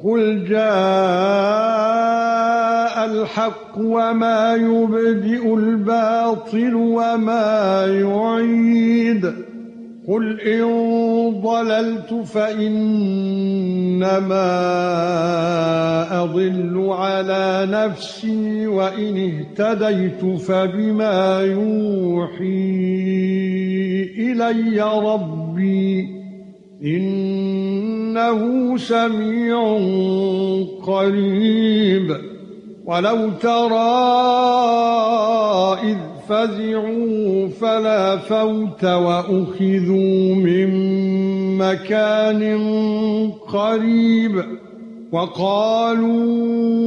قُلْ جَاءَ الْحَقُّ وَمَا يُبْدِئُ الْبَاطِلُ وَمَا يُعِيدُ قُلْ إِن ضَلَلْتُ فَإِنَّمَا أَضِلُّ عَلَى نَفْسِي وَإِنِ اهْتَدَيْتُ فَبِمَا يُوحِي إِلَيَّ رَبِّي إِنَّهُ سَمِيعٌ قَرِيبٌ وَلَوْ تَرَى إِذْ فَزِعُوا فَلَا فَوْتَ وَأُخِذُوا مِنْ مَكَانٍ قَرِيبٍ وَقَالُوا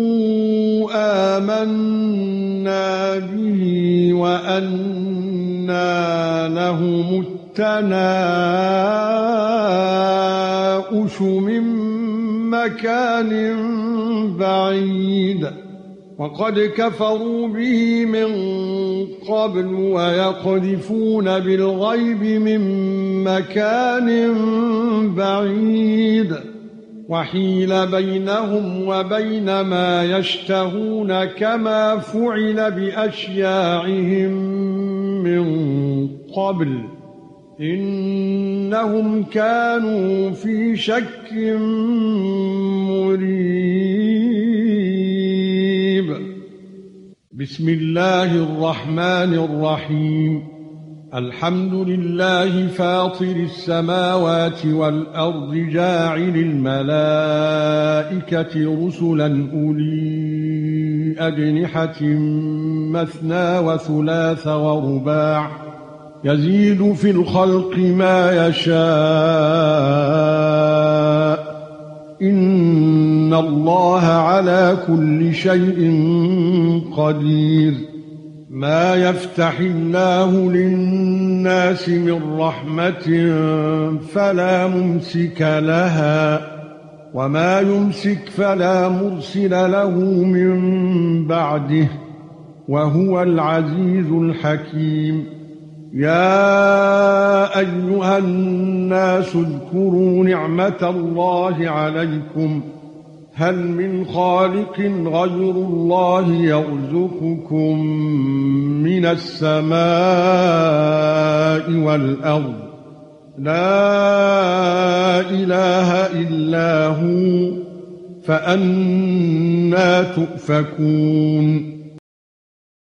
آمَنَّا بِهِ وَأَنَّى لَهُمُ التَّنَاؤُشُ مِنْ مَكَانٍ بَعِيدٍ وَقَدْ كَفَرُوا بِهِ مِنْ قَبْلُ وَيَقْذِفُونَ بِالْغَيْبِ مِنْ مَكَانٍ بَعِيدٍ وَحِيلَ بَيْنَهُمْ وَبَيْنَ مَا يَشْتَهُونَ كَمَا فُعِلَ بِأَشْيَاعِهِمْ مِنْ قَبْلُ إِنَّهُمْ كَانُوا فِي شَكٍّ مُرِيبٍ بسم الله الرحمن الرحيم الحمد لله فاطر السماوات والأرض جاعل الملائكة رسلا أولي أجنحة مثنى وثلاث ورباع يزيد في الخلق ما يشاء إن الله على كل شيء قدير ما يفتح الله للناس من رحمة فلا ممسك لها وما يمسك فلا مرسل له من بعده وهو العزيز الحكيم يا ايها الناس اذكروا نعمة الله عليكم هل من خالق غير الله يرزقكم من السماء والارض لا اله الا هو فأنى تؤفكون